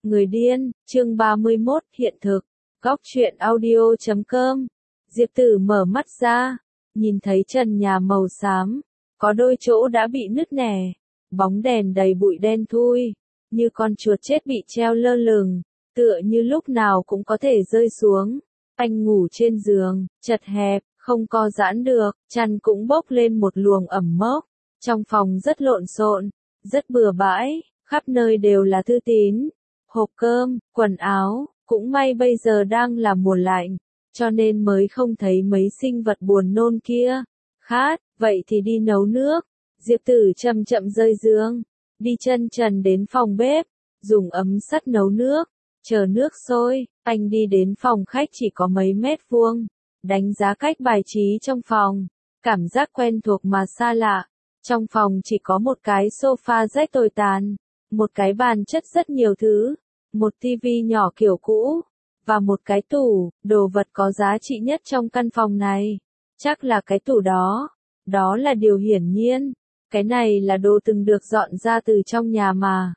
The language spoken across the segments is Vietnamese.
Người điên, chương 31, hiện thực. Góc truyện audio.com. Diệp Tử mở mắt ra, nhìn thấy trần nhà màu xám, có đôi chỗ đã bị nứt nẻ, bóng đèn đầy bụi đen thui, như con chuột chết bị treo lơ lửng, tựa như lúc nào cũng có thể rơi xuống. Anh ngủ trên giường, chật hẹp, không co giãn được, chăn cũng bốc lên một luồng ẩm mốc. Trong phòng rất lộn xộn, rất bừa bãi, khắp nơi đều là thư tín, hộp cơm, quần áo, cũng may bây giờ đang là mùa lạnh, cho nên mới không thấy mấy sinh vật buồn nôn kia. Khát, vậy thì đi nấu nước. Diệp Tử chậm chậm rơi giường, đi chân trần đến phòng bếp, dùng ấm sắt nấu nước, chờ nước sôi. Anh đi đến phòng khách chỉ có mấy mét vuông, đánh giá cách bài trí trong phòng, cảm giác quen thuộc mà xa lạ. Trong phòng chỉ có một cái sofa rách tồi tàn, một cái bàn chất rất nhiều thứ, một tivi nhỏ kiểu cũ, và một cái tủ. Đồ vật có giá trị nhất trong căn phòng này chắc là cái tủ đó. Đó là điều hiển nhiên, cái này là đồ từng được dọn ra từ trong nhà mà.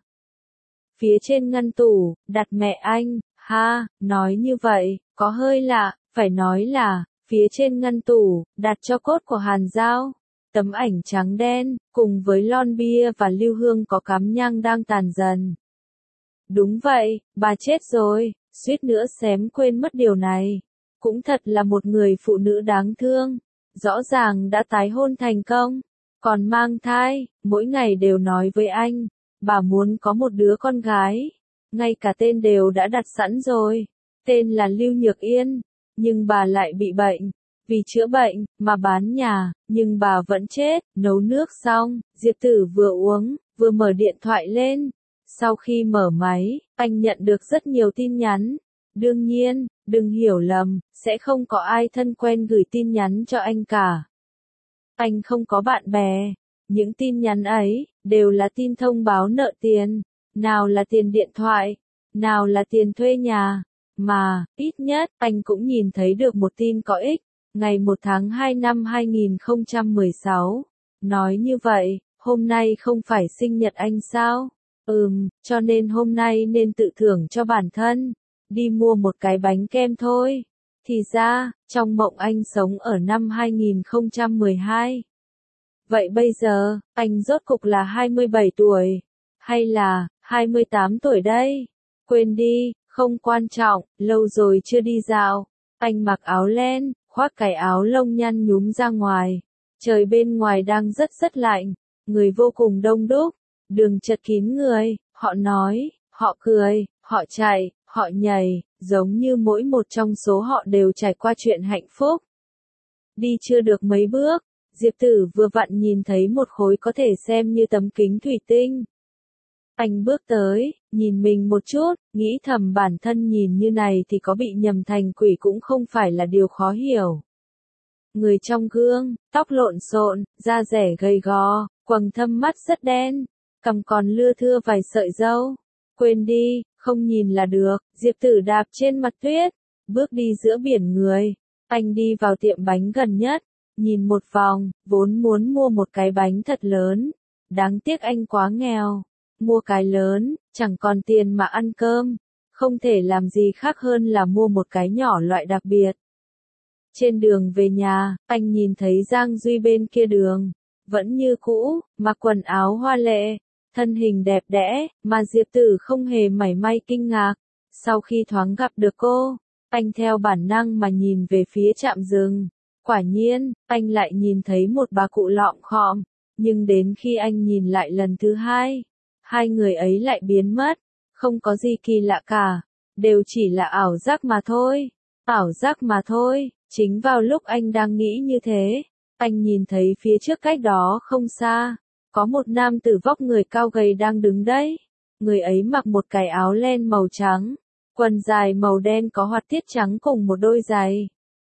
Phía trên ngăn tủ, đặt mẹ anh. Ha, nói như vậy, có hơi lạ, phải nói là, phía trên ngăn tủ, đặt tro cốt của Hàn Giao. Tấm ảnh trắng đen, cùng với lon bia và lưu hương có cắm nhang đang tàn dần. Đúng vậy, bà chết rồi, suýt nữa xém quên mất điều này. Cũng thật là một người phụ nữ đáng thương. Rõ ràng đã tái hôn thành công, còn mang thai, mỗi ngày đều nói với anh, bà muốn có một đứa con gái. Ngay cả tên đều đã đặt sẵn rồi, tên là Lưu Nhược Yên, nhưng bà lại bị bệnh. Vì chữa bệnh, mà bán nhà, nhưng bà vẫn chết. Nấu nước xong, Diệp Tử vừa uống, vừa mở điện thoại lên. Sau khi mở máy, anh nhận được rất nhiều tin nhắn. Đương nhiên, đừng hiểu lầm, sẽ không có ai thân quen gửi tin nhắn cho anh cả. Anh không có bạn bè. Những tin nhắn ấy, đều là tin thông báo nợ tiền. Nào là tiền điện thoại, nào là tiền thuê nhà. Mà, ít nhất, anh cũng nhìn thấy được một tin có ích. Ngày 1 tháng 2 năm 2016. Nói như vậy, hôm nay không phải sinh nhật anh sao? Cho nên hôm nay nên tự thưởng cho bản thân. Đi mua một cái bánh kem thôi. Thì ra, trong mộng anh sống ở năm 2012. Vậy bây giờ, anh rốt cục là 27 tuổi. Hay là, 28 tuổi đây? Quên đi, không quan trọng, lâu rồi chưa đi dạo. Anh mặc áo len, khoác cái áo lông nhăn nhúm ra ngoài. Trời bên ngoài đang rất lạnh, người vô cùng đông đúc, đường chật kín người, họ nói, họ cười, họ chạy, họ nhảy, giống như mỗi một trong số họ đều trải qua chuyện hạnh phúc. Đi chưa được mấy bước, Diệp Tử vừa vặn nhìn thấy một khối có thể xem như tấm kính thủy tinh. Anh bước tới, nhìn mình một chút, nghĩ thầm bản thân nhìn như này thì có bị nhầm thành quỷ cũng không phải là điều khó hiểu. Người trong gương, tóc lộn xộn, da dẻ gầy gò, quầng thâm mắt rất đen, cằm còn lưa thưa vài sợi râu. Quên đi, không nhìn là được. Diệp Tử đạp trên mặt tuyết, bước đi giữa biển người. Anh đi vào tiệm bánh gần nhất, nhìn một vòng, vốn muốn mua một cái bánh thật lớn. Đáng tiếc anh quá nghèo. Mua cái lớn, chẳng còn tiền mà ăn cơm. Không thể làm gì khác hơn là mua một cái nhỏ loại đặc biệt. Trên đường về nhà, anh nhìn thấy Giang Duy bên kia đường. Vẫn như cũ, mặc quần áo hoa lệ, thân hình đẹp đẽ, mà Diệp Tử không hề mảy may kinh ngạc. Sau khi thoáng gặp được cô, anh theo bản năng mà nhìn về phía trạm dừng. Quả nhiên, anh lại nhìn thấy một bà cụ lọm khọm. Nhưng đến khi anh nhìn lại lần thứ hai, hai người ấy lại biến mất. Không có gì kỳ lạ cả, đều chỉ là ảo giác mà thôi. Ảo giác mà thôi. Chính vào lúc anh đang nghĩ như thế, anh nhìn thấy phía trước cách đó không xa, có một nam tử vóc người cao gầy đang đứng đấy. Người ấy mặc một cái áo len màu trắng, quần dài màu đen có họa tiết trắng cùng một đôi giày.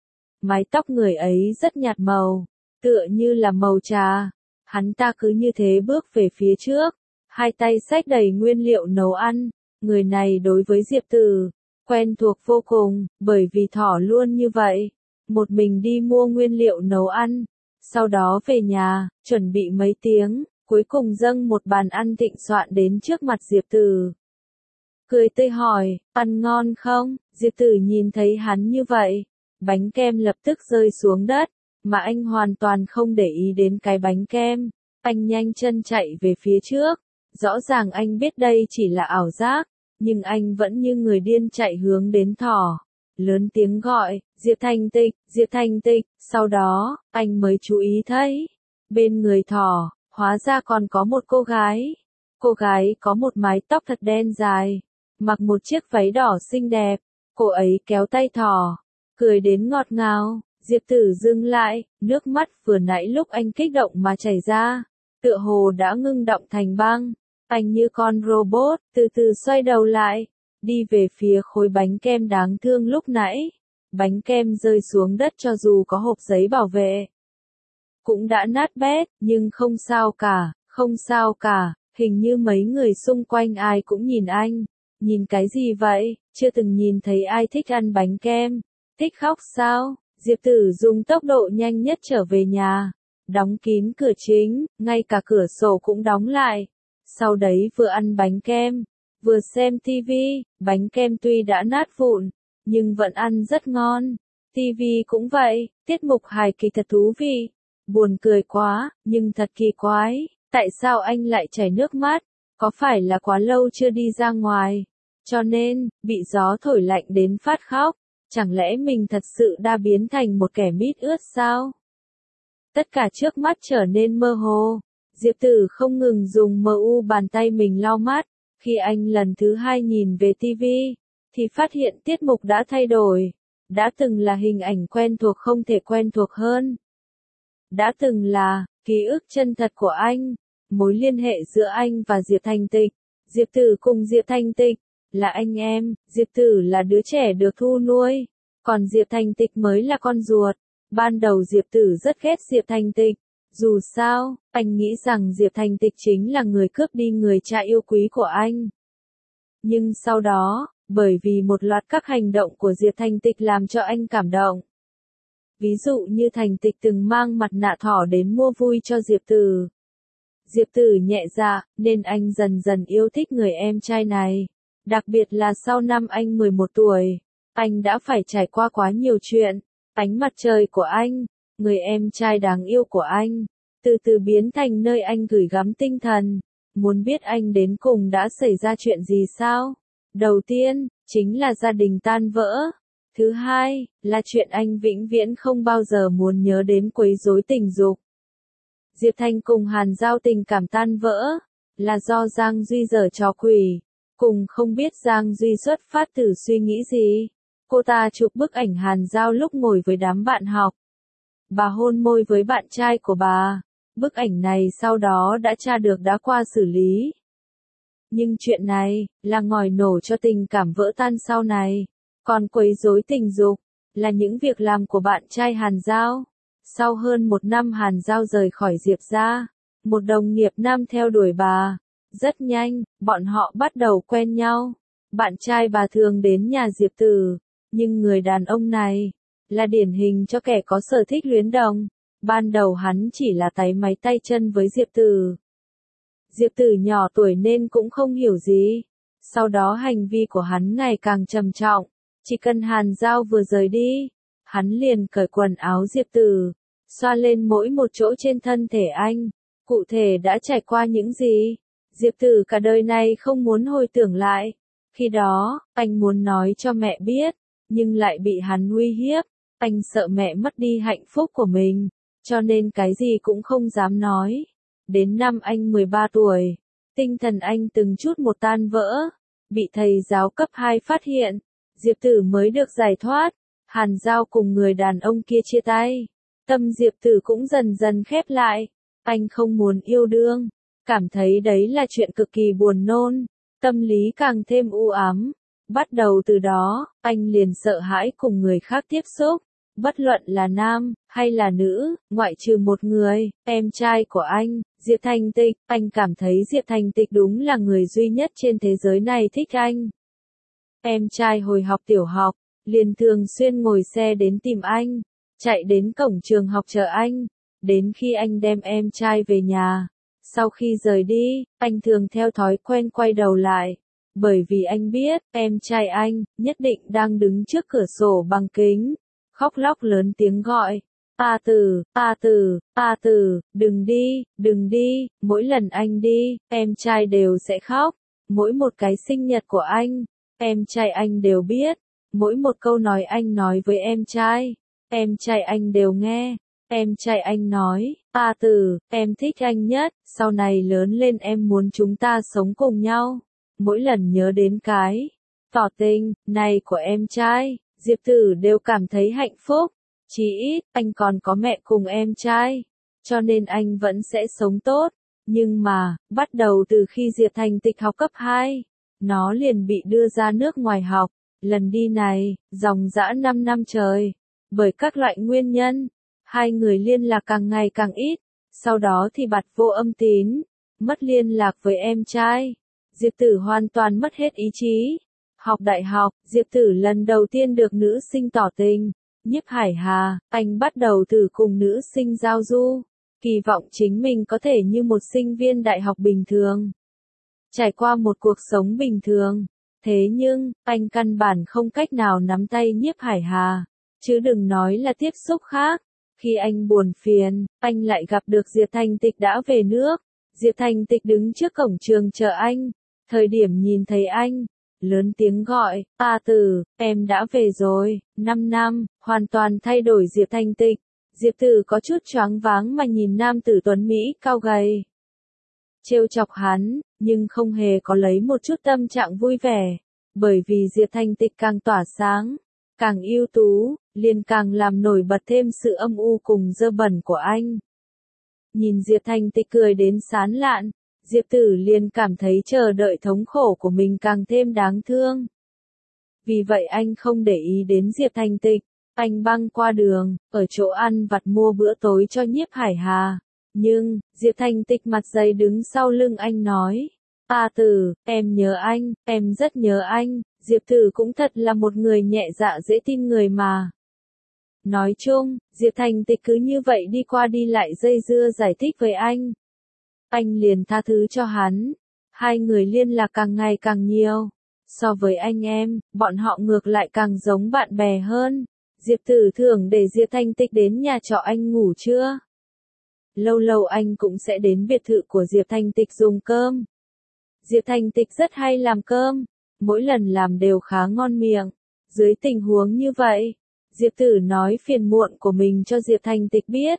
Mái tóc người ấy rất nhạt màu, tựa như là màu trà. Hắn ta cứ như thế bước về phía trước, hai tay xách đầy nguyên liệu nấu ăn. Người này đối với Diệp Tử quen thuộc vô cùng, bởi vì thỏ luôn như vậy. Một mình đi mua nguyên liệu nấu ăn, sau đó về nhà, chuẩn bị mấy tiếng, cuối cùng dâng một bàn ăn thịnh soạn đến trước mặt Diệp Tử. cười tươi hỏi, ăn ngon không? Diệp Tử nhìn thấy hắn như vậy, bánh kem lập tức rơi xuống đất, mà anh hoàn toàn không để ý đến cái bánh kem. Anh nhanh chân chạy về phía trước, rõ ràng anh biết đây chỉ là ảo giác, nhưng anh vẫn như người điên chạy hướng đến thỏ. Lớn tiếng gọi, Diệp Thanh Tịch, sau đó, anh mới chú ý thấy, bên người thỏ, hóa ra còn có một cô gái. Cô gái có một mái tóc thật đen dài, mặc một chiếc váy đỏ xinh đẹp, cô ấy kéo tay thỏ, cười đến ngọt ngào. Diệp Tử dừng lại, nước mắt vừa nãy lúc anh kích động mà chảy ra, tựa hồ đã ngưng đọng thành băng. Anh như con robot, từ từ xoay đầu lại, đi về phía khối bánh kem đáng thương lúc nãy. Bánh kem rơi xuống đất cho dù có hộp giấy bảo vệ, cũng đã nát bét, nhưng không sao cả, không sao cả, hình như mấy người xung quanh ai cũng nhìn anh. Nhìn cái gì vậy, chưa từng nhìn thấy ai thích ăn bánh kem. Thích khóc sao? Diệp Tử dùng tốc độ nhanh nhất trở về nhà, đóng kín cửa chính, ngay cả cửa sổ cũng đóng lại. Sau đấy vừa ăn bánh kem, vừa xem tivi, bánh kem tuy đã nát vụn, nhưng vẫn ăn rất ngon. Tivi cũng vậy, tiết mục hài kịch thật thú vị. Buồn cười quá, nhưng thật kỳ quái, tại sao anh lại chảy nước mắt? Có phải là quá lâu chưa đi ra ngoài, cho nên, bị gió thổi lạnh đến phát khóc? Chẳng lẽ mình thật sự đã biến thành một kẻ mít ướt sao? Tất cả trước mắt trở nên mơ hồ. Diệp Tử không ngừng dùng bàn tay mình lau mắt. Khi anh lần thứ hai nhìn về tivi, thì phát hiện tiết mục đã thay đổi. Đã từng là hình ảnh quen thuộc không thể quen thuộc hơn. Đã từng là ký ức chân thật của anh, mối liên hệ giữa anh và Diệp Thanh Tịch. Diệp Tử cùng Diệp Thanh Tịch là anh em, Diệp Tử là đứa trẻ được thu nuôi, còn Diệp Thanh Tịch mới là con ruột. Ban đầu Diệp Tử rất ghét Diệp Thanh Tịch, dù sao, anh nghĩ rằng Diệp Thanh Tịch chính là người cướp đi người cha yêu quý của anh. Nhưng sau đó, bởi vì một loạt các hành động của Diệp Thanh Tịch làm cho anh cảm động. Ví dụ như Thanh Tịch từng mang mặt nạ thỏ đến mua vui cho Diệp Tử. Diệp Tử nhẹ dạ, nên anh dần dần yêu thích người em trai này. Đặc biệt là sau năm anh 11 tuổi, anh đã phải trải qua quá nhiều chuyện. Ánh mặt trời của anh, người em trai đáng yêu của anh, từ từ biến thành nơi anh gửi gắm tinh thần. Muốn biết anh đến cùng đã xảy ra chuyện gì sao? Đầu tiên, chính là gia đình tan vỡ. Thứ hai, là chuyện anh vĩnh viễn không bao giờ muốn nhớ đến quấy rối tình dục. Diệp Thanh cùng Hàn Giao tình cảm tan vỡ, là do Giang Duy giở trò quỷ. Cùng không biết Giang Duy xuất phát từ suy nghĩ gì. Cô ta chụp bức ảnh Hàn Giao lúc ngồi với đám bạn học. Bà hôn môi với bạn trai của bà. Bức ảnh này sau đó đã tra được đã qua xử lý. Nhưng chuyện này, là ngòi nổ cho tình cảm vỡ tan sau này. Còn quấy rối tình dục, là những việc làm của bạn trai Hàn Giao. Sau hơn 1 năm Hàn Giao rời khỏi Diệp gia, một đồng nghiệp nam theo đuổi bà. Rất nhanh, bọn họ bắt đầu quen nhau. Bạn trai bà thường đến nhà Diệp Tử, nhưng người đàn ông này, là điển hình cho kẻ có sở thích luyến đồng. Ban đầu hắn chỉ là táy máy tay chân với Diệp Tử. Diệp Tử nhỏ tuổi nên cũng không hiểu gì. Sau đó hành vi của hắn ngày càng trầm trọng. Chỉ cần Hàn Giao vừa rời đi, hắn liền cởi quần áo Diệp Tử, xoa lên mỗi một chỗ trên thân thể anh. Cụ thể đã trải qua những gì, Diệp Tử cả đời này không muốn hồi tưởng lại. Khi đó, anh muốn nói cho mẹ biết, nhưng lại bị hắn uy hiếp. Anh sợ mẹ mất đi hạnh phúc của mình, cho nên cái gì cũng không dám nói. Đến năm anh 13 tuổi, tinh thần anh từng chút một tan vỡ, bị thầy giáo cấp 2 phát hiện. Diệp Tử mới được giải thoát. Hàn Giao cùng người đàn ông kia chia tay. Tâm Diệp Tử cũng dần dần khép lại. Anh không muốn yêu đương, cảm thấy đấy là chuyện cực kỳ buồn nôn. Tâm lý càng thêm u ám. Bắt đầu từ đó, anh liền sợ hãi cùng người khác tiếp xúc. Bất luận là nam, hay là nữ, ngoại trừ một người, em trai của anh, Diệp Thanh Tịch. Anh cảm thấy Diệp Thanh Tịch đúng là người duy nhất trên thế giới này thích anh. Em trai hồi học tiểu học, liền thường xuyên ngồi xe đến tìm anh, chạy đến cổng trường học chờ anh. Đến khi anh đem em trai về nhà, sau khi rời đi, anh thường theo thói quen quay đầu lại, Bởi vì anh biết, em trai anh, nhất định đang đứng trước cửa sổ bằng kính, khóc lóc lớn tiếng gọi. A Tử, A Tử, A Tử, đừng đi, mỗi lần anh đi, em trai đều sẽ khóc. Mỗi một cái sinh nhật của anh, em trai anh đều biết. Mỗi một câu nói anh nói với em trai anh đều nghe. Em trai anh nói, A Tử, em thích anh nhất, sau này lớn lên em muốn chúng ta sống cùng nhau. Mỗi lần nhớ đến cái tỏ tình này của em trai, Diệp Tử đều cảm thấy hạnh phúc. Chí ít, anh còn có mẹ cùng em trai, cho nên anh vẫn sẽ sống tốt. Nhưng mà, bắt đầu từ khi Diệp Thành Tịch học cấp 2, nó liền bị đưa ra nước ngoài học. Lần đi này, dòng dã 5 năm trời. Bởi các loại nguyên nhân, hai người liên lạc càng ngày càng ít. Sau đó thì bặt vô âm tín, mất liên lạc với em trai. Diệp Tử hoàn toàn mất hết ý chí. Học đại học, Diệp Tử lần đầu tiên được nữ sinh tỏ tình. Nhiếp Hải Hà, anh bắt đầu thử cùng nữ sinh giao du, kỳ vọng chính mình có thể như một sinh viên đại học bình thường, trải qua một cuộc sống bình thường. Thế nhưng, anh căn bản không cách nào nắm tay Nhiếp Hải Hà, chứ đừng nói là tiếp xúc khác. Khi anh buồn phiền, anh lại gặp được Diệp Thành Tịch đã về nước. Diệp Thành Tịch đứng trước cổng trường chờ anh, thời điểm nhìn thấy anh, lớn tiếng gọi, A Tử, em đã về rồi. 5 năm, hoàn toàn thay đổi Diệp Thành Tịch. Diệp Tử có chút choáng váng mà nhìn nam tử tuấn Mỹ cao gầy, trêu chọc hắn, nhưng không hề có lấy một chút tâm trạng vui vẻ. Bởi vì Diệp Thành Tịch càng tỏa sáng, càng ưu tú, liền càng làm nổi bật thêm sự âm u cùng dơ bẩn của anh. Nhìn Diệp Thành Tịch cười đến sán lạn, Diệp Tử liền cảm thấy chờ đợi thống khổ của mình càng thêm đáng thương. Vì vậy anh không để ý đến Diệp Thành Tịch, anh băng qua đường, ở chỗ ăn vặt mua bữa tối cho Nhiếp Hải Hà. Nhưng, Diệp Thành Tịch mặt dày đứng sau lưng anh nói, A Tử, em nhớ anh, em rất nhớ anh. Diệp Tử cũng thật là một người nhẹ dạ dễ tin người mà. Nói chung, Diệp Thành Tịch cứ như vậy đi qua đi lại dây dưa giải thích với anh. Anh liền tha thứ cho hắn. Hai người liên lạc càng ngày càng nhiều. So với anh em, bọn họ ngược lại càng giống bạn bè hơn. Diệp Tử thường để Diệp Thành Tịch đến nhà trọ anh ngủ trưa. Lâu lâu anh cũng sẽ đến biệt thự của Diệp Thành Tịch dùng cơm. Diệp Thành Tịch rất hay làm cơm, mỗi lần làm đều khá ngon miệng. Dưới tình huống như vậy, Diệp Tử nói phiền muộn của mình cho Diệp Thành Tịch biết.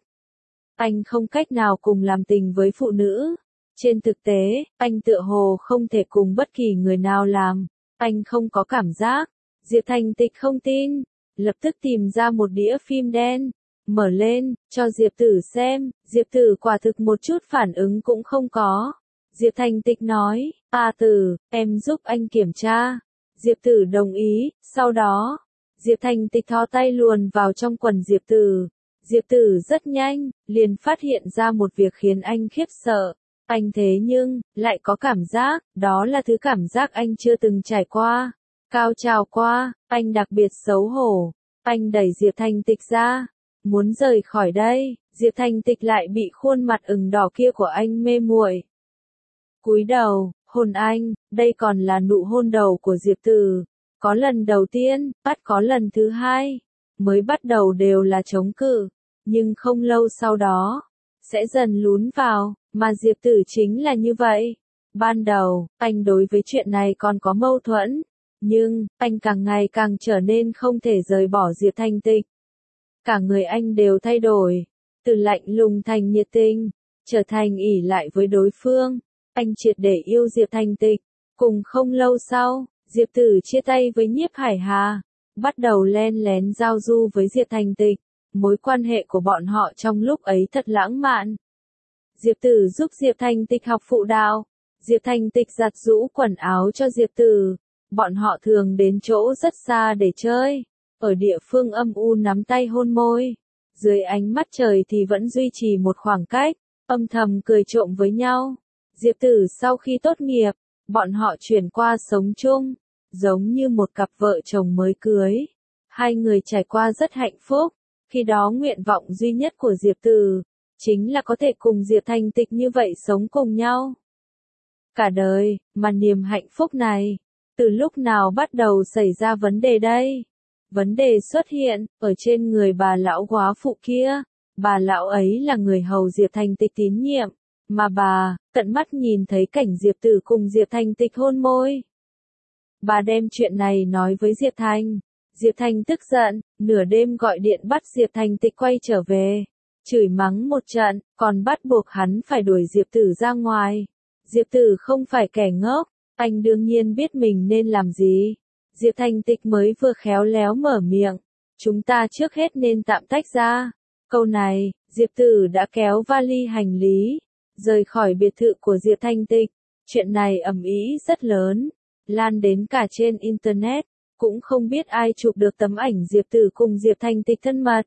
Anh không cách nào cùng làm tình với phụ nữ. Trên thực tế, anh tựa hồ không thể cùng bất kỳ người nào làm. Anh không có cảm giác. Diệp Thành Tịch không tin, lập tức tìm ra một đĩa phim đen, mở lên, cho Diệp Tử xem. Diệp Tử quả thực một chút phản ứng cũng không có. Diệp Thành Tịch nói, A Tử, em giúp anh kiểm tra. Diệp Tử đồng ý, sau đó, Diệp Thành Tịch thò tay luồn vào trong quần Diệp Tử. Diệp Tử rất nhanh, liền phát hiện ra một việc khiến anh khiếp sợ. Anh thế nhưng, lại có cảm giác, đó là thứ cảm giác anh chưa từng trải qua. Cao trào qua, anh đặc biệt xấu hổ. Anh đẩy Diệp Thành Tịch ra, muốn rời khỏi đây. Diệp Thành Tịch lại bị khuôn mặt ửng đỏ kia của anh mê muội. Cúi đầu, hôn anh, đây còn là nụ hôn đầu của Diệp Tử. Có lần đầu tiên, bắt có lần thứ hai. Mới bắt đầu đều là chống cự, nhưng không lâu sau đó, sẽ dần lún vào, mà Diệp Tử chính là như vậy. Ban đầu, anh đối với chuyện này còn có mâu thuẫn, nhưng, anh càng ngày càng trở nên không thể rời bỏ Diệp Thành Tịch. Cả người anh đều thay đổi, từ lạnh lùng thành nhiệt tình, trở thành ỷ lại với đối phương. Anh triệt để yêu Diệp Thành Tịch. Cùng không lâu sau, Diệp Tử chia tay với Nhiếp Hải Hà, bắt đầu len lén giao du với Diệp Thành Tịch. Mối quan hệ của bọn họ trong lúc ấy thật lãng mạn. Diệp Tử giúp Diệp Thành Tịch học phụ đạo. Diệp Thành Tịch giặt giũ quần áo cho Diệp Tử. Bọn họ thường đến chỗ rất xa để chơi. Ở địa phương âm u nắm tay hôn môi. Dưới ánh mắt trời thì vẫn duy trì một khoảng cách, âm thầm cười trộm với nhau. Diệp Tử sau khi tốt nghiệp, bọn họ chuyển qua sống chung, giống như một cặp vợ chồng mới cưới. Hai người trải qua rất hạnh phúc. Khi đó nguyện vọng duy nhất của Diệp Tử chính là có thể cùng Diệp Thành Tịch như vậy sống cùng nhau. cả đời, mà niềm hạnh phúc này, từ lúc nào bắt đầu xảy ra vấn đề đây? Vấn đề xuất hiện, ở trên người bà lão góa phụ kia. Bà lão ấy là người hầu Diệp Thanh Tịch tín nhiệm, mà bà, tận mắt nhìn thấy cảnh Diệp Tử cùng Diệp Thanh Tịch hôn môi. Bà đem chuyện này nói với Diệp Thanh. Diệp Thanh tức giận, nửa đêm gọi điện bắt Diệp Thanh Tịch quay trở về. Chửi mắng một trận, còn bắt buộc hắn phải đuổi Diệp Tử ra ngoài. Diệp Tử không phải kẻ ngốc, anh đương nhiên biết mình nên làm gì. Diệp Thanh Tịch mới vừa khéo léo mở miệng. Chúng ta trước hết nên tạm tách ra. Câu này, Diệp Tử đã kéo vali hành lý, rời khỏi biệt thự của Diệp Thanh Tịch. Chuyện này ầm ĩ rất lớn, lan đến cả trên Internet, cũng không biết ai chụp được tấm ảnh Diệp Tử cùng Diệp Thanh Tịch thân mật.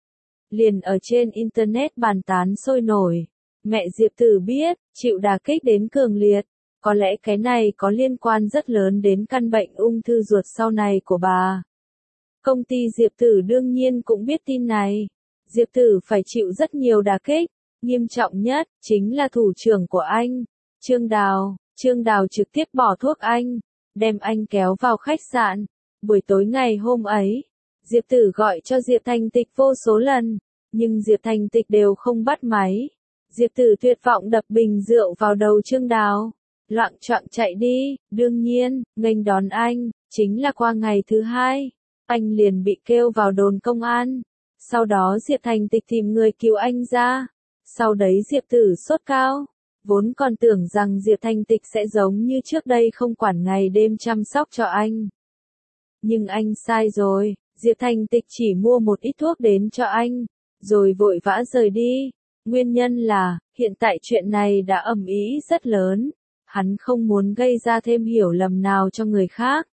Liền ở trên Internet bàn tán sôi nổi, mẹ Diệp Tử biết, chịu đả kích đến cường liệt. Có lẽ cái này có liên quan rất lớn đến căn bệnh ung thư ruột sau này của bà. Công ty Diệp Tử đương nhiên cũng biết tin này. Diệp Tử phải chịu rất nhiều đả kích, nghiêm trọng nhất, chính là thủ trưởng của anh, Trương Đào. Trương Đào trực tiếp bỏ thuốc anh, đem anh kéo vào khách sạn. Buổi tối ngày hôm ấy, Diệp Tử gọi cho Diệp Thanh Tịch vô số lần, nhưng Diệp Thanh Tịch đều không bắt máy. Diệp Tử tuyệt vọng đập bình rượu vào đầu Trương Đào, loạng choạng chạy đi. Đương nhiên, nghênh đón anh, chính là qua ngày thứ hai, anh liền bị kêu vào đồn công an. Sau đó Diệp Thanh Tịch tìm người cứu anh ra. Sau đấy Diệp Tử sốt cao, vốn còn tưởng rằng Diệp Thanh Tịch sẽ giống như trước đây không quản ngày đêm chăm sóc cho anh. Nhưng anh sai rồi, Diệp Thanh Tịch chỉ mua một ít thuốc đến cho anh, rồi vội vã rời đi. Nguyên nhân là, hiện tại chuyện này đã ầm ĩ rất lớn, hắn không muốn gây ra thêm hiểu lầm nào cho người khác.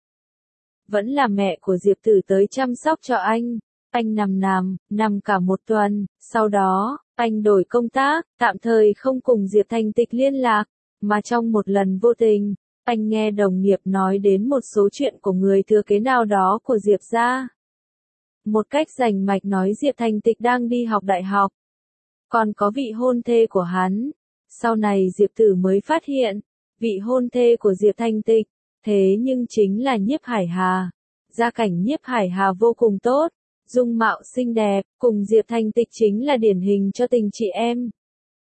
Vẫn là mẹ của Diệp Tử tới chăm sóc cho anh. Anh nằm cả một tuần, sau đó, anh đổi công tác, tạm thời không cùng Diệp Thanh Tịch liên lạc, mà trong một lần vô tình, anh nghe đồng nghiệp nói đến một số chuyện của người thừa kế nào đó của Diệp gia. Một cách rành mạch nói Diệp Thanh Tịch đang đi học đại học, còn có vị hôn thê của hắn. Sau này Diệp Tử mới phát hiện, vị hôn thê của Diệp Thanh Tịch, thế nhưng chính là Nhiếp Hải Hà. Gia cảnh Nhiếp Hải Hà vô cùng tốt, dung mạo xinh đẹp, cùng Diệp Thanh Tịch chính là điển hình cho tình chị em.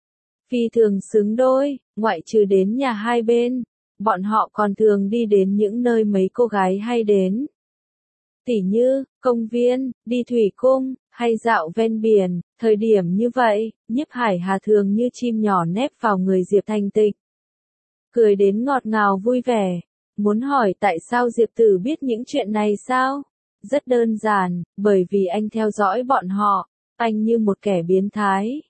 Phi thường xứng đôi, ngoại trừ đến nhà hai bên, bọn họ còn thường đi đến những nơi mấy cô gái hay đến. Tỉ như, công viên, đi thủy cung, hay dạo ven biển. Thời điểm như vậy, Nhiếp Hải Hà thường như chim nhỏ nép vào người Diệp Thanh Tịch, cười đến ngọt ngào vui vẻ. Muốn hỏi tại sao Diệp Tử biết những chuyện này sao? Rất đơn giản, bởi vì anh theo dõi bọn họ, anh như một kẻ biến thái.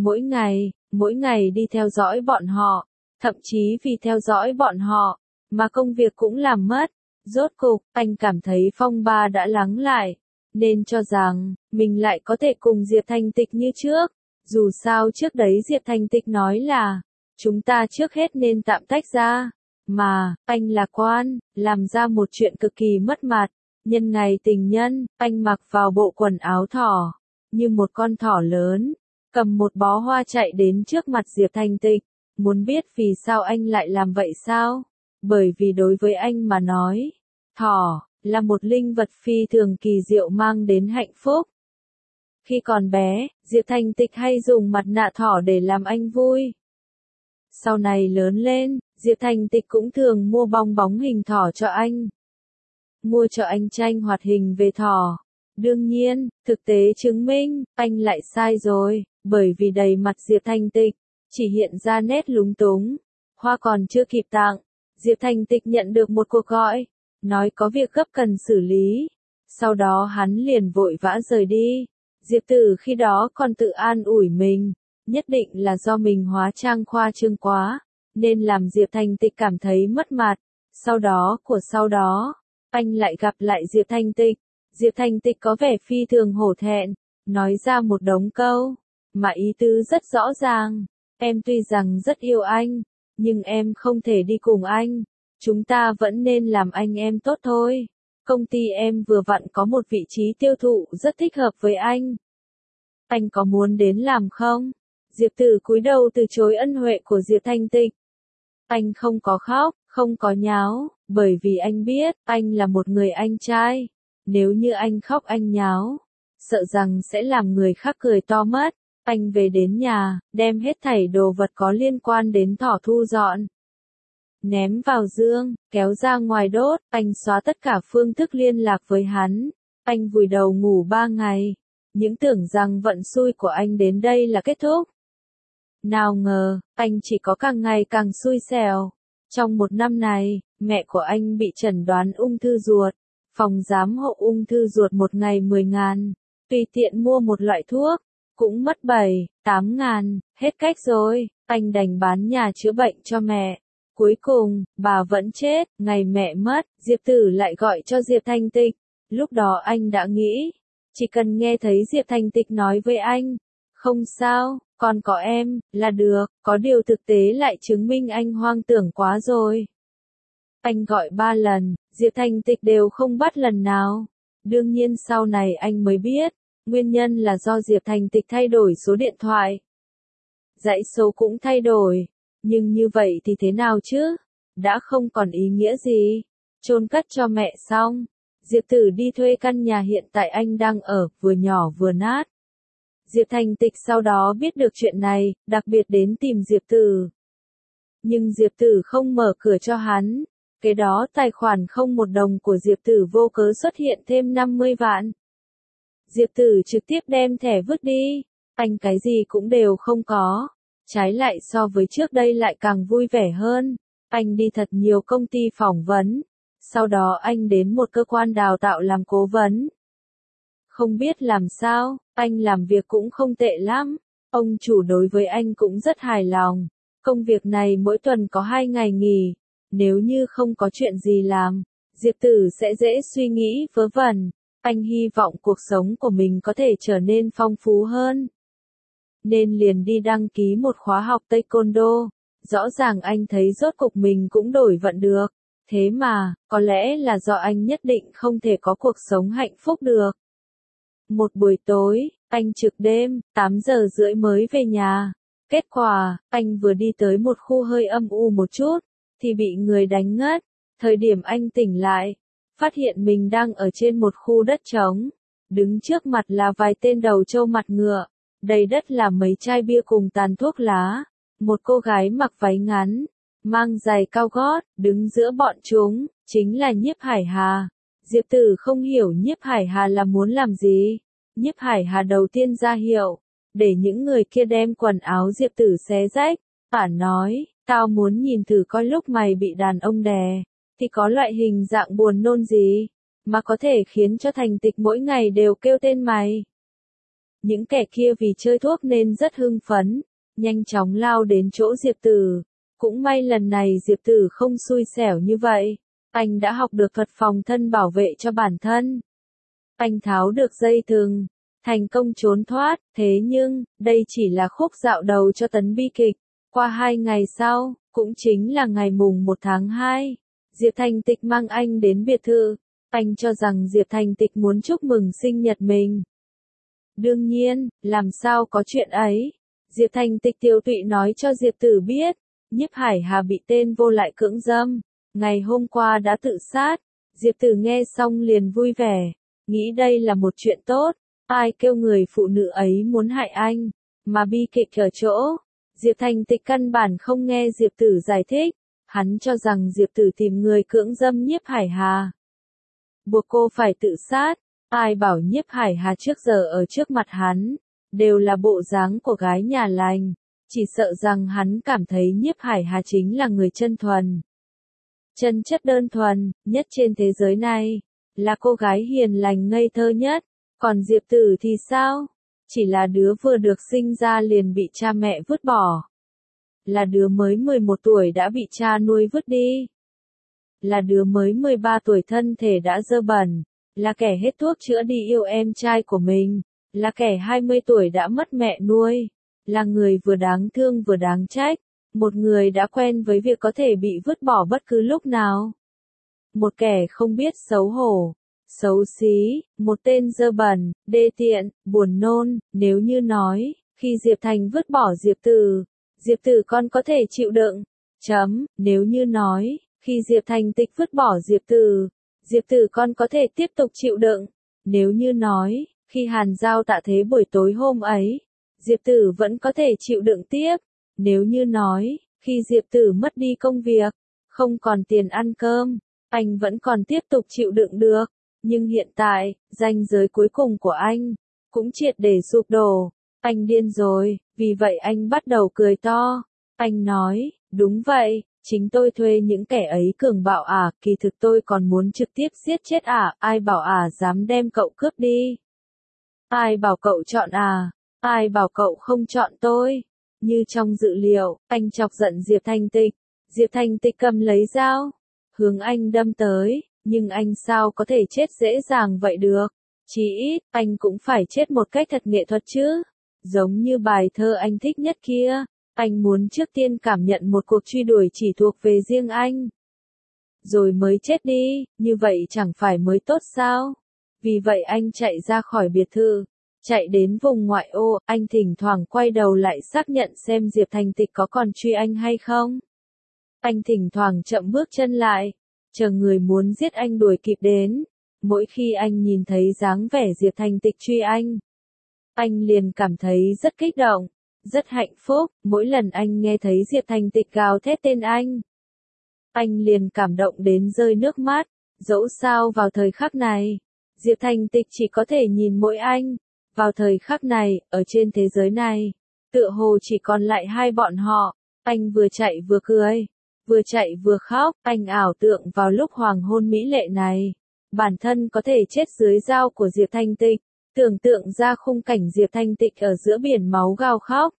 Mỗi ngày đi theo dõi bọn họ, thậm chí vì theo dõi bọn họ, mà công việc cũng làm mất. Rốt cục, anh cảm thấy phong ba đã lắng lại, nên cho rằng, mình lại có thể cùng Diệp Thanh Tịch như trước. Dù sao trước đấy Diệp Thanh Tịch nói là, chúng ta trước hết nên tạm tách ra. Mà, anh lạc quan, làm ra một chuyện cực kỳ mất mặt. Nhân ngày tình nhân, anh mặc vào bộ quần áo thỏ, như một con thỏ lớn, cầm một bó hoa chạy đến trước mặt Diệp Thanh Tịch. Muốn biết vì sao anh lại làm vậy sao? Bởi vì đối với anh mà nói, thỏ là một linh vật phi thường kỳ diệu mang đến hạnh phúc. Khi còn bé, Diệp Thanh Tịch hay dùng mặt nạ thỏ để làm anh vui. Sau này lớn lên, Diệp Thanh Tịch cũng thường mua bong bóng hình thỏ cho anh. Mua cho anh tranh hoạt hình về thỏ. Đương nhiên, thực tế chứng minh, anh lại sai rồi, bởi vì đầy mặt Diệp Thanh Tịch, chỉ hiện ra nét lúng túng. Hoa còn chưa kịp tặng, Diệp Thanh Tịch nhận được một cuộc gọi, nói có việc gấp cần xử lý. Sau đó hắn liền vội vã rời đi. Diệp Tử khi đó còn tự an ủi mình, nhất định là do mình hóa trang khoa trương quá, nên làm Diệp Thanh Tịch cảm thấy mất mặt. Sau đó, anh lại gặp lại Diệp Thanh Tịch. Diệp Thanh Tịch có vẻ phi thường hổ thẹn, nói ra một đống câu, mà ý tứ rất rõ ràng. Em tuy rằng rất yêu anh, nhưng em không thể đi cùng anh. Chúng ta vẫn nên làm anh em tốt thôi. Công ty em vừa vặn có một vị trí tiêu thụ rất thích hợp với anh. Anh có muốn đến làm không? Diệp Tử cúi đầu từ chối ân huệ của Diệp Thanh Tịch. Anh không có khóc, không có nháo, bởi vì anh biết, anh là một người anh trai. Nếu như anh khóc anh nháo, sợ rằng sẽ làm người khác cười to mất. Anh về đến nhà, đem hết thảy đồ vật có liên quan đến thỏ thu dọn. Ném vào dương, kéo ra ngoài đốt, anh xóa tất cả phương thức liên lạc với hắn. Anh vùi đầu ngủ 3 ngày. Những tưởng rằng vận xui của anh đến đây là kết thúc. Nào ngờ, anh chỉ có càng ngày càng xui xẻo. Trong 1 năm này, mẹ của anh bị chẩn đoán ung thư ruột. Phòng giám hộ ung thư ruột một ngày 10.000. Tùy tiện mua một loại thuốc, cũng mất 7-8 ngàn, hết cách rồi, anh đành bán nhà chữa bệnh cho mẹ. Cuối cùng, bà vẫn chết, ngày mẹ mất, Diệp Tử lại gọi cho Diệp Thanh Tịch. Lúc đó anh đã nghĩ, chỉ cần nghe thấy Diệp Thanh Tịch nói với anh, không sao, con có em, là được, có điều thực tế lại chứng minh anh hoang tưởng quá rồi. Anh gọi 3 lần, Diệp Thanh Tịch đều không bắt lần nào. Đương nhiên sau này anh mới biết, nguyên nhân là do Diệp Thanh Tịch thay đổi số điện thoại. Dãy số cũng thay đổi, nhưng như vậy thì thế nào chứ? Đã không còn ý nghĩa gì. Chôn cất cho mẹ xong, Diệp Tử đi thuê căn nhà hiện tại anh đang ở, vừa nhỏ vừa nát. Diệp Thanh Tịch sau đó biết được chuyện này, đặc biệt đến tìm Diệp Tử. Nhưng Diệp Tử không mở cửa cho hắn. Kế đó tài khoản không một đồng của Diệp Tử vô cớ xuất hiện thêm 50 vạn. Diệp Tử trực tiếp đem thẻ vứt đi. Anh cái gì cũng đều không có. Trái lại so với trước đây lại càng vui vẻ hơn. Anh đi thật nhiều công ty phỏng vấn. Sau đó anh đến một cơ quan đào tạo làm cố vấn. Không biết làm sao, anh làm việc cũng không tệ lắm. Ông chủ đối với anh cũng rất hài lòng. Công việc này mỗi tuần có 2 ngày nghỉ. Nếu như không có chuyện gì làm, Diệp Tử sẽ dễ suy nghĩ vớ vẩn. Anh hy vọng cuộc sống của mình có thể trở nên phong phú hơn. Nên liền đi đăng ký một khóa học Taekwondo. Rõ ràng anh thấy rốt cục mình cũng đổi vận được. Thế mà, có lẽ là do anh nhất định không thể có cuộc sống hạnh phúc được. Một buổi tối, anh trực đêm, 8 giờ rưỡi mới về nhà. Kết quả, anh vừa đi tới một khu hơi âm u một chút, thì bị người đánh ngất. Thời điểm anh tỉnh lại, phát hiện mình đang ở trên một khu đất trống. Đứng trước mặt là vài tên đầu trâu mặt ngựa. Đầy đất là mấy chai bia cùng tàn thuốc lá. Một cô gái mặc váy ngắn, mang giày cao gót, đứng giữa bọn chúng, chính là Nhiếp Hải Hà. Diệp Tử không hiểu Nhiếp Hải Hà là muốn làm gì. Nhiếp Hải Hà đầu tiên ra hiệu, để những người kia đem quần áo Diệp Tử xé rách. Ả nói, tao muốn nhìn thử coi lúc mày bị đàn ông đè, thì có loại hình dạng buồn nôn gì, mà có thể khiến cho Thành Tịch mỗi ngày đều kêu tên mày. Những kẻ kia vì chơi thuốc nên rất hưng phấn, nhanh chóng lao đến chỗ Diệp Tử. Cũng may lần này Diệp Tử không xui xẻo như vậy. Anh đã học được thuật phòng thân bảo vệ cho bản thân. Anh tháo được dây thừng, thành công trốn thoát, thế nhưng, đây chỉ là khúc dạo đầu cho tấn bi kịch. Qua 2 ngày sau, cũng chính là ngày mùng 1 tháng 2, Diệp Thanh Tịch mang anh đến biệt thự. Anh cho rằng Diệp Thanh Tịch muốn chúc mừng sinh nhật mình. Đương nhiên, làm sao có chuyện ấy. Diệp Thanh Tịch tiều tụy nói cho Diệp Tử biết, Nhiếp Hải Hà bị tên vô lại cưỡng dâm, ngày hôm qua đã tự sát. Diệp Tử nghe xong liền vui vẻ, nghĩ đây là một chuyện tốt, ai kêu người phụ nữ ấy muốn hại anh, mà bi kịch ở chỗ. Diệp Thanh Tịch căn bản không nghe Diệp Tử giải thích, hắn cho rằng Diệp Tử tìm người cưỡng dâm Nhiếp Hải Hà, buộc cô phải tự sát. Ai bảo Nhiếp Hải Hà trước giờ ở trước mặt hắn, đều là bộ dáng của gái nhà lành, chỉ sợ rằng hắn cảm thấy Nhiếp Hải Hà chính là người chân thuần. Chân chất đơn thuần, nhất trên thế giới này, là cô gái hiền lành ngây thơ nhất, còn Diệp Tử thì sao? Chỉ là đứa vừa được sinh ra liền bị cha mẹ vứt bỏ. Là đứa mới 11 tuổi đã bị cha nuôi vứt đi. Là đứa mới 13 tuổi thân thể đã dơ bẩn. Là kẻ hết thuốc chữa đi yêu em trai của mình. Là kẻ 20 tuổi đã mất mẹ nuôi. Là người vừa đáng thương vừa đáng trách. Một người đã quen với việc có thể bị vứt bỏ bất cứ lúc nào. Một kẻ không biết xấu hổ, xấu xí, một tên dơ bẩn, đê tiện, buồn nôn. Nếu như nói, khi Diệp Thành vứt bỏ Diệp Tử con có thể chịu đựng. Nếu như nói, khi Diệp Thành Tịch vứt bỏ Diệp Tử con có thể tiếp tục chịu đựng. Nếu như nói, khi Hàn Giao tạ thế buổi tối hôm ấy, Diệp Tử vẫn có thể chịu đựng tiếp. Nếu như nói, khi Diệp Tử mất đi công việc, không còn tiền ăn cơm, anh vẫn còn tiếp tục chịu đựng được. Nhưng hiện tại, ranh giới cuối cùng của anh cũng triệt để sụp đổ. Anh điên rồi, vì vậy anh bắt đầu cười to. Anh nói, đúng vậy, chính tôi thuê những kẻ ấy cường bạo à, kỳ thực tôi còn muốn trực tiếp giết chết à, ai bảo à dám đem cậu cướp đi. Ai bảo cậu chọn à, ai bảo cậu không chọn tôi. Như trong dự liệu, anh chọc giận Diệp Thành Tịch. Diệp Thành Tịch cầm lấy dao, hướng anh đâm tới, nhưng anh sao có thể chết dễ dàng vậy được. Chí ít, anh cũng phải chết một cách thật nghệ thuật chứ. Giống như bài thơ anh thích nhất kia, anh muốn trước tiên cảm nhận một cuộc truy đuổi chỉ thuộc về riêng anh. Rồi mới chết đi, như vậy chẳng phải mới tốt sao? Vì vậy anh chạy ra khỏi biệt thự, chạy đến vùng ngoại ô, anh thỉnh thoảng quay đầu lại xác nhận xem Diệp Thành Tịch có còn truy anh hay không. Anh thỉnh thoảng chậm bước chân lại, chờ người muốn giết anh đuổi kịp đến. Mỗi khi anh nhìn thấy dáng vẻ Diệp Thành Tịch truy anh liền cảm thấy rất kích động, rất hạnh phúc. Mỗi lần anh nghe thấy Diệp Thành Tịch gào thét tên anh liền cảm động đến rơi nước mắt. Dẫu sao vào thời khắc này, Diệp Thành Tịch chỉ có thể nhìn mỗi anh. Vào thời khắc này, ở trên thế giới này, tựa hồ chỉ còn lại hai bọn họ. Anh vừa chạy vừa cười, vừa chạy vừa khóc. Anh ảo tượng vào lúc hoàng hôn mỹ lệ này, bản thân có thể chết dưới dao của Diệp Thành Tịch. Tưởng tượng ra khung cảnh Diệp Thành Tịch ở giữa biển máu gào khóc.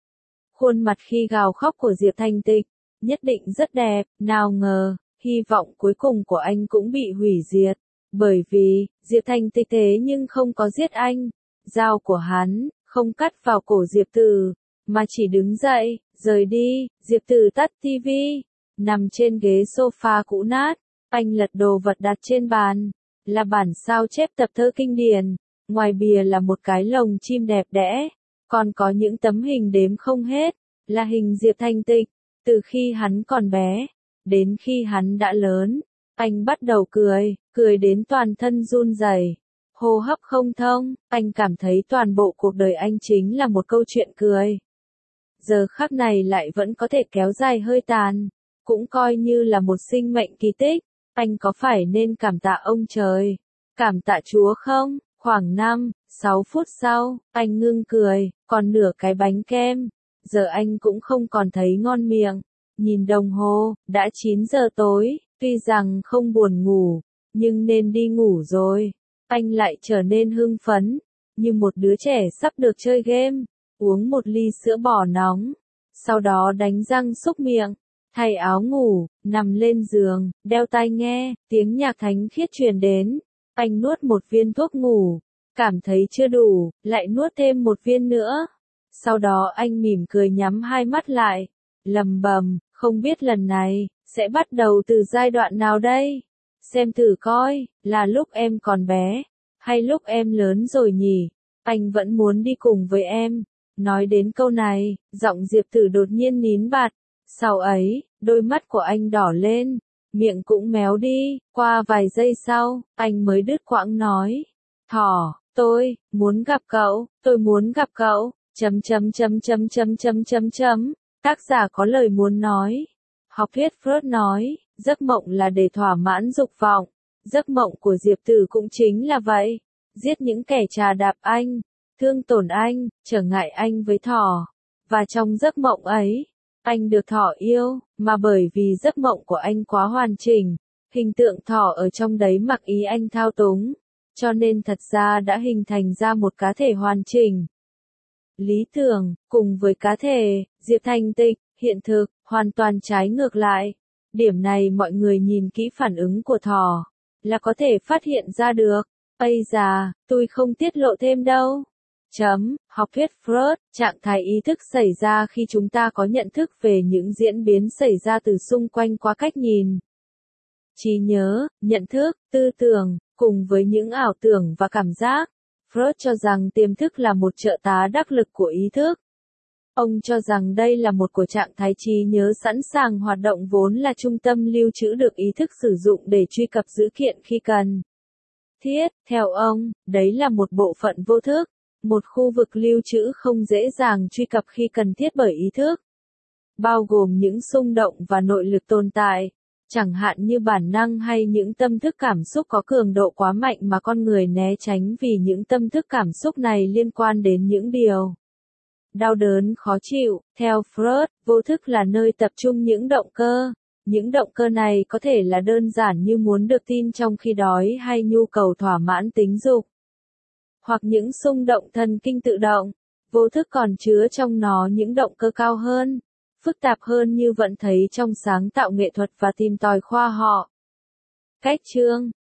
Khuôn mặt khi gào khóc của Diệp Thành Tịch nhất định rất đẹp, nào ngờ, hy vọng cuối cùng của anh cũng bị hủy diệt. Bởi vì, Diệp Thành Tịch thế nhưng không có giết anh. Dao của hắn không cắt vào cổ Diệp Tử, mà chỉ đứng dậy, rời đi. Diệp Tử tắt tivi, nằm trên ghế sofa cũ nát. Anh lật đồ vật đặt trên bàn, là bản sao chép tập thơ kinh điển. Ngoài bìa là một cái lồng chim đẹp đẽ, còn có những tấm hình đếm không hết, là hình Diệp Thành Tịch, từ khi hắn còn bé, đến khi hắn đã lớn. Anh bắt đầu cười đến toàn thân run rẩy, hô hấp không thông. Anh cảm thấy toàn bộ cuộc đời anh chính là một câu chuyện cười. Giờ khắc này lại vẫn có thể kéo dài hơi tàn, cũng coi như là một sinh mệnh kỳ tích. Anh có phải nên cảm tạ ông trời, cảm tạ Chúa không? Khoảng 5-6 phút sau, anh ngưng cười, còn nửa cái bánh kem. Giờ anh cũng không còn thấy ngon miệng. Nhìn đồng hồ, đã 9 giờ tối, tuy rằng không buồn ngủ, nhưng nên đi ngủ rồi. Anh lại trở nên hưng phấn, như một đứa trẻ sắp được chơi game, uống một ly sữa bò nóng, sau đó đánh răng súc miệng, thay áo ngủ, nằm lên giường, đeo tai nghe, tiếng nhạc thánh khiết truyền đến. Anh nuốt một viên thuốc ngủ, cảm thấy chưa đủ, lại nuốt thêm một viên nữa. Sau đó anh mỉm cười nhắm hai mắt lại, lầm bầm, không biết lần này sẽ bắt đầu từ giai đoạn nào đây? Xem thử coi, là lúc em còn bé, hay lúc em lớn rồi nhỉ? Anh vẫn muốn đi cùng với em. Nói đến câu này, giọng Diệp Tử đột nhiên nín bặt. Sau ấy, đôi mắt của anh đỏ lên, miệng cũng méo đi. Qua vài giây sau, anh mới đứt quãng nói, Thỏ, tôi muốn gặp cậu, tôi muốn gặp cậu. Tác giả có lời muốn nói. Học thuyết Freud nói, giấc mộng là để thỏa mãn dục vọng. Giấc mộng của Diệp Tử cũng chính là vậy. Giết những kẻ trà đạp anh, thương tổn anh, trở ngại anh với thỏ. Và trong giấc mộng ấy, anh được thỏ yêu, mà bởi vì giấc mộng của anh quá hoàn chỉnh, hình tượng thỏ ở trong đấy mặc ý anh thao túng, cho nên thật ra đã hình thành ra một cá thể hoàn chỉnh. Lý tưởng, cùng với cá thể, Diệp Thành Tịch, hiện thực, hoàn toàn trái ngược lại. Điểm này mọi người nhìn kỹ phản ứng của thỏ, là có thể phát hiện ra được. Ây da, tôi không tiết lộ thêm đâu. Học thuyết Freud, trạng thái ý thức xảy ra khi chúng ta có nhận thức về những diễn biến xảy ra từ xung quanh qua cách nhìn, trí nhớ, nhận thức, tư tưởng, cùng với những ảo tưởng và cảm giác. Freud cho rằng tiềm thức là một trợ tá đắc lực của ý thức. Ông cho rằng đây là một của trạng thái trí nhớ sẵn sàng hoạt động vốn là trung tâm lưu trữ được ý thức sử dụng để truy cập dữ kiện khi cần thiết. Theo ông, đấy là một bộ phận vô thức, một khu vực lưu trữ không dễ dàng truy cập khi cần thiết bởi ý thức, bao gồm những xung động và nội lực tồn tại, chẳng hạn như bản năng hay những tâm thức cảm xúc có cường độ quá mạnh mà con người né tránh vì những tâm thức cảm xúc này liên quan đến những điều đau đớn khó chịu. Theo Freud, vô thức là nơi tập trung những động cơ. Những động cơ này có thể là đơn giản như muốn được tin trong khi đói hay nhu cầu thỏa mãn tính dục, hoặc những xung động thần kinh tự động. Vô thức còn chứa trong nó những động cơ cao hơn, phức tạp hơn như vẫn thấy trong sáng tạo nghệ thuật và tìm tòi khoa học. Cách chương